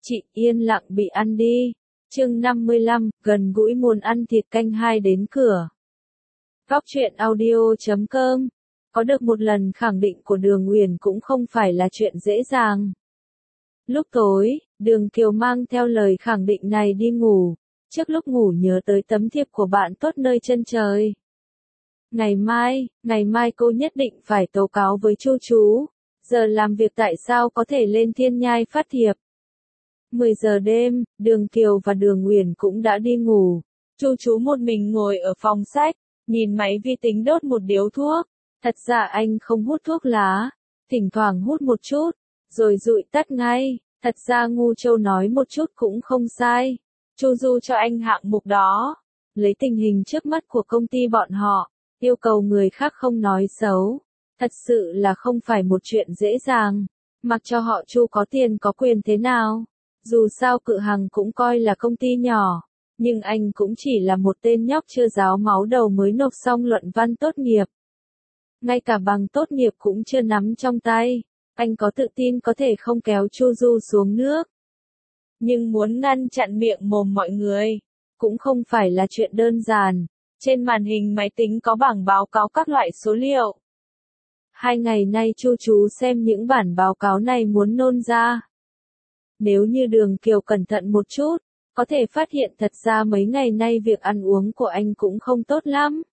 Chị yên lặng bị ăn đi. Chương 55, gần gũi muốn ăn thịt canh 2 đến cửa. Góc truyện audio.com. Có được một lần khẳng định của Đường Uyển cũng không phải là chuyện dễ dàng. Lúc tối, Đường Kiều mang theo lời khẳng định này đi ngủ. Trước lúc ngủ nhớ tới tấm thiệp của bạn tốt nơi chân trời. Ngày mai cô nhất định phải tố cáo với Chu chú. Giờ làm việc tại sao có thể lên Thiên Nhai phát thiệp. 10 giờ đêm, Đường Kiều và Đường Uyển cũng đã đi ngủ. Chu chú một mình ngồi ở phòng sách, nhìn máy vi tính đốt một điếu thuốc. Thật ra anh không hút thuốc lá, thỉnh thoảng hút một chút, rồi dụi tắt ngay. Thật ra Ngu Châu nói một chút cũng không sai. Chu Du cho anh hạng mục đó. Lấy tình hình trước mắt của công ty bọn họ, yêu cầu người khác không nói xấu. Thật sự là không phải một chuyện dễ dàng. Mặc cho họ Chu có tiền có quyền thế nào. Dù sao Cự Hằng cũng coi là công ty nhỏ, nhưng anh cũng chỉ là một tên nhóc chưa ráo máu đầu mới nộp xong luận văn tốt nghiệp. Ngay cả bằng tốt nghiệp cũng chưa nắm trong tay, anh có tự tin có thể không kéo Chu Du xuống nước. Nhưng muốn ngăn chặn miệng mồm mọi người, cũng không phải là chuyện đơn giản. Trên màn hình máy tính có bảng báo cáo các loại số liệu. 2 ngày nay Chu chú xem những bản báo cáo này muốn nôn ra. Nếu như Đường Kiều cẩn thận một chút, có thể phát hiện thật ra mấy ngày nay việc ăn uống của anh cũng không tốt lắm.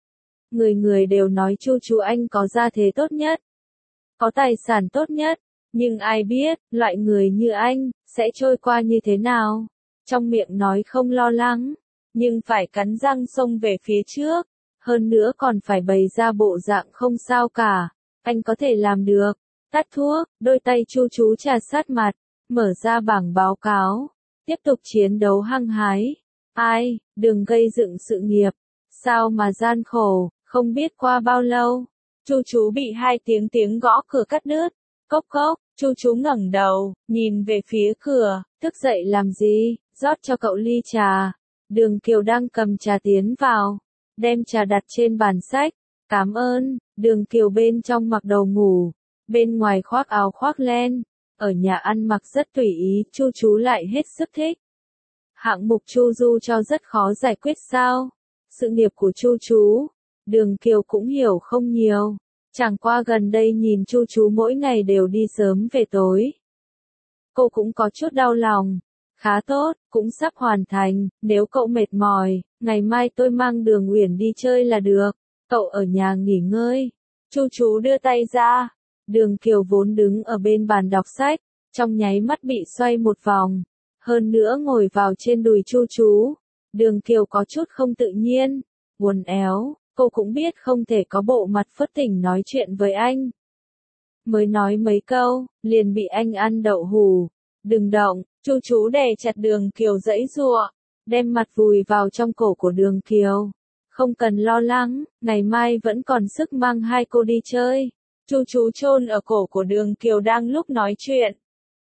Người đều nói Chu chú anh có gia thế tốt nhất, có tài sản tốt nhất, nhưng ai biết, loại người như anh, sẽ trôi qua như thế nào. Trong miệng nói không lo lắng, nhưng phải cắn răng xông về phía trước, hơn nữa còn phải bày ra bộ dạng không sao cả. Anh có thể làm được. Tắt thuốc, đôi tay Chu chú trà sát mặt. Mở ra bảng báo cáo, tiếp tục chiến đấu hăng hái. Ai, đừng gây dựng sự nghiệp, sao mà gian khổ, không biết qua bao lâu. Chu chú bị 2 tiếng gõ cửa cắt đứt. Cốc cốc, Chu chú ngẩng đầu, nhìn về phía cửa, thức dậy làm gì, rót cho cậu ly trà. Đường Kiều đang cầm trà tiến vào, đem trà đặt trên bàn sách. Cảm ơn. Đường Kiều bên trong mặc đồ ngủ, bên ngoài khoác áo khoác len. Ở nhà ăn mặc rất tùy ý, Chu chú lại hết sức thích. Hạng mục Chu Du cho rất khó giải quyết sao? Sự nghiệp của Chu chú, Đường Kiều cũng hiểu không nhiều. Chẳng qua gần đây nhìn Chu chú mỗi ngày đều đi sớm về tối. Cô cũng có chút đau lòng. Khá tốt, cũng sắp hoàn thành, nếu cậu mệt mỏi, ngày mai tôi mang Đường Uyển đi chơi là được. Cậu ở nhà nghỉ ngơi. Chu chú đưa tay ra. Đường Kiều vốn đứng ở bên bàn đọc sách, trong nháy mắt bị xoay một vòng, hơn nữa ngồi vào trên đùi Chu chú. Đường Kiều có chút không tự nhiên, uốn éo, cô cũng biết không thể có bộ mặt phớt tỉnh nói chuyện với anh. Mới nói mấy câu, liền bị anh ăn đậu hù. Đừng động, Chu chú đè chặt Đường Kiều giãy giụa, đem mặt vùi vào trong cổ của Đường Kiều. Không cần lo lắng, ngày mai vẫn còn sức mang 2 cô đi chơi. Chu chú chôn ở cổ của Đường Kiều đang lúc nói chuyện.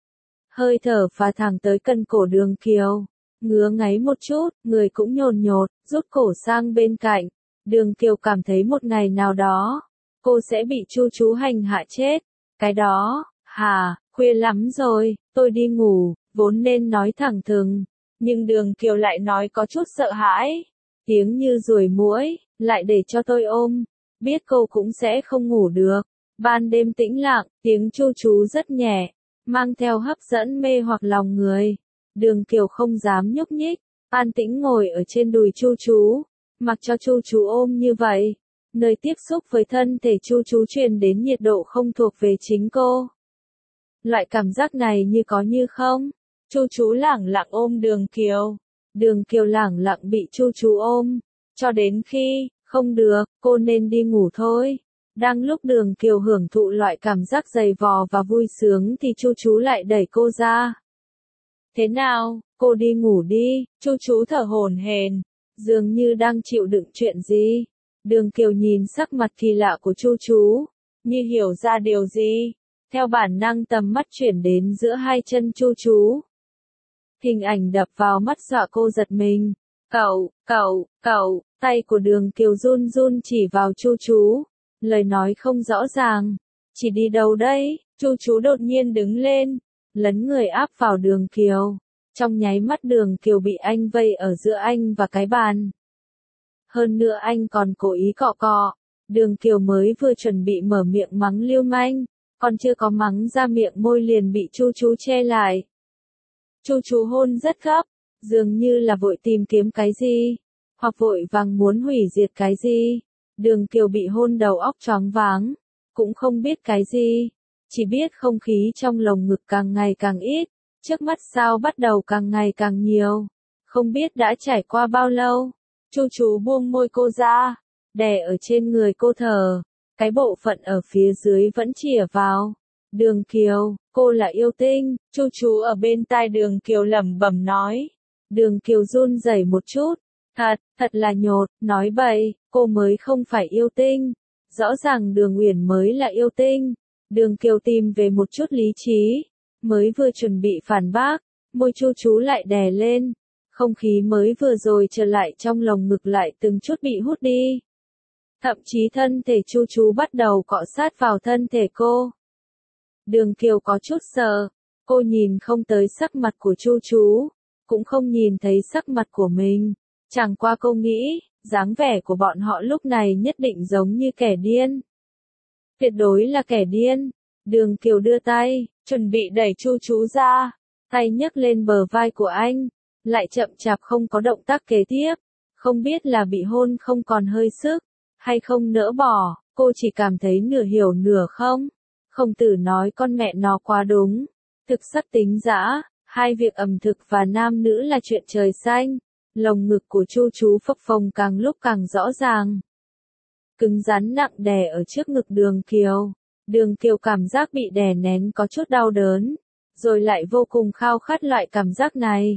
Hơi thở phà thẳng tới cân cổ Đường Kiều. Ngứa ngáy một chút, người cũng nhồn nhột, rút cổ sang bên cạnh. Đường Kiều cảm thấy một ngày nào đó, cô sẽ bị Chu chú hành hạ chết. Cái đó, khuya lắm rồi, tôi đi ngủ, vốn nên nói thẳng thừng. Nhưng Đường Kiều lại nói có chút sợ hãi. Tiếng như ruồi muỗi, lại để cho tôi ôm. Biết cô cũng sẽ không ngủ được. Ban đêm tĩnh lặng, tiếng Chu chú rất nhẹ, mang theo hấp dẫn mê hoặc lòng người. Đường Kiều không dám nhúc nhích, an tĩnh ngồi ở trên đùi Chu chú, mặc cho Chu chú ôm như vậy. Nơi tiếp xúc với thân thể Chu chú truyền đến nhiệt độ không thuộc về chính cô. Loại cảm giác này như có như không. Chu chú lẳng lặng ôm Đường Kiều. Đường Kiều lẳng lặng bị Chu chú ôm, cho đến khi, không được, cô nên đi ngủ thôi. Đang lúc Đường Kiều hưởng thụ loại cảm giác dày vò và vui sướng thì Chu chú lại đẩy cô ra. Thế nào, cô đi ngủ đi. Chu chú thở hổn hển, dường như đang chịu đựng chuyện gì. Đường Kiều nhìn sắc mặt kỳ lạ của Chu chú, như hiểu ra điều gì. Theo bản năng tầm mắt chuyển đến giữa 2 chân Chu chú. Hình ảnh đập vào mắt dọa cô giật mình. Cậu, tay của Đường Kiều run run chỉ vào Chu chú. Lời nói không rõ ràng. Chỉ đi đâu đấy? Chu chú đột nhiên đứng lên, lấn người áp vào Đường Kiều. Trong nháy mắt Đường Kiều bị anh vây ở giữa anh và cái bàn. Hơn nữa anh còn cố ý cọ cọ. Đường Kiều mới vừa chuẩn bị mở miệng mắng lưu manh, còn chưa có mắng ra miệng môi liền bị Chu Chu che lại. Chu Chu hôn rất gấp, dường như là vội tìm kiếm cái gì, hoặc vội vàng muốn hủy diệt cái gì. Đường Kiều bị hôn đầu óc choáng váng, cũng không biết cái gì, chỉ biết không khí trong lồng ngực càng ngày càng ít, trước mắt sao bắt đầu càng ngày càng nhiều. Không biết đã trải qua bao lâu, Chu Chu buông môi cô ra, đè ở trên người cô thở, cái bộ phận ở phía dưới vẫn chìa vào. Đường Kiều, cô là yêu tinh, Chu Chu ở bên tai Đường Kiều lẩm bẩm nói. Đường Kiều run rẩy một chút, thật là nhột, nói bậy, cô mới không phải yêu tinh, rõ ràng Đường Uyển mới là yêu tinh. Đường Kiều tìm về một chút lý trí, mới vừa chuẩn bị phản bác, môi Chu Chu lại đè lên, không khí mới vừa rồi trở lại trong lồng ngực lại từng chút bị hút đi. Thậm chí thân thể Chu Chu bắt đầu cọ sát vào thân thể cô. Đường Kiều có chút sợ, cô nhìn không tới sắc mặt của Chu Chu, cũng không nhìn thấy sắc mặt của mình, chẳng qua cô nghĩ, dáng vẻ của bọn họ lúc này nhất định giống như kẻ điên. Tuyệt đối là kẻ điên. Đường Kiều đưa tay, chuẩn bị đẩy Chu Chu ra, tay nhấc lên bờ vai của anh, lại chậm chạp không có động tác kế tiếp, không biết là bị hôn không còn hơi sức, hay không nỡ bỏ, cô chỉ cảm thấy nửa hiểu nửa không. Khổng Tử nói con mẹ nó quá đúng, thực sắc tính dã, hai việc ẩm thực và nam nữ là chuyện trời xanh. Lồng ngực của Chu Chu phập phồng càng lúc càng rõ ràng, cứng rắn nặng đè ở trước ngực Đường Kiều. Đường Kiều cảm giác bị đè nén có chút đau đớn, rồi lại vô cùng khao khát loại cảm giác này.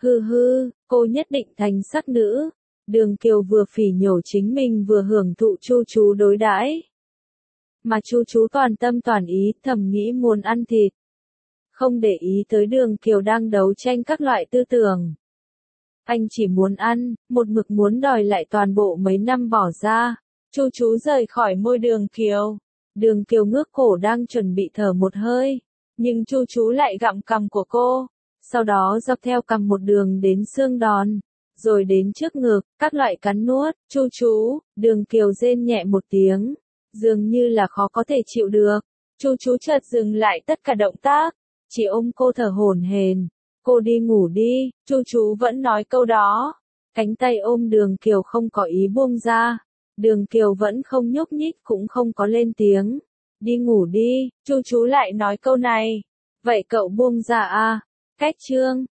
Cô nhất định thành sắc nữ. Đường Kiều vừa phỉ nhổ chính mình vừa hưởng thụ Chu Chu đối đãi. Mà Chu Chu toàn tâm toàn ý thầm nghĩ muốn ăn thịt. Không để ý tới Đường Kiều đang đấu tranh các loại tư tưởng. Anh chỉ muốn ăn, một mực muốn đòi lại toàn bộ mấy năm bỏ ra. Chu Chu rời khỏi môi Đường Kiều. Đường Kiều ngước cổ đang chuẩn bị thở một hơi, nhưng Chu Chu lại gặm cằm của cô, sau đó dọc theo cằm một đường đến xương đòn, rồi đến trước ngực, các loại cắn nuốt. Chu Chu, Đường Kiều rên nhẹ một tiếng, dường như là khó có thể chịu được. Chu Chu chợt dừng lại tất cả động tác, chỉ ôm cô thở hổn hển. Cô đi ngủ đi, Chu Chu vẫn nói câu đó, cánh tay ôm Đường Kiều không có ý buông ra. Đường Kiều vẫn không nhúc nhích cũng không có lên tiếng. Đi ngủ đi, Chu Chu lại nói câu này. Vậy cậu buông ra à? Cách chương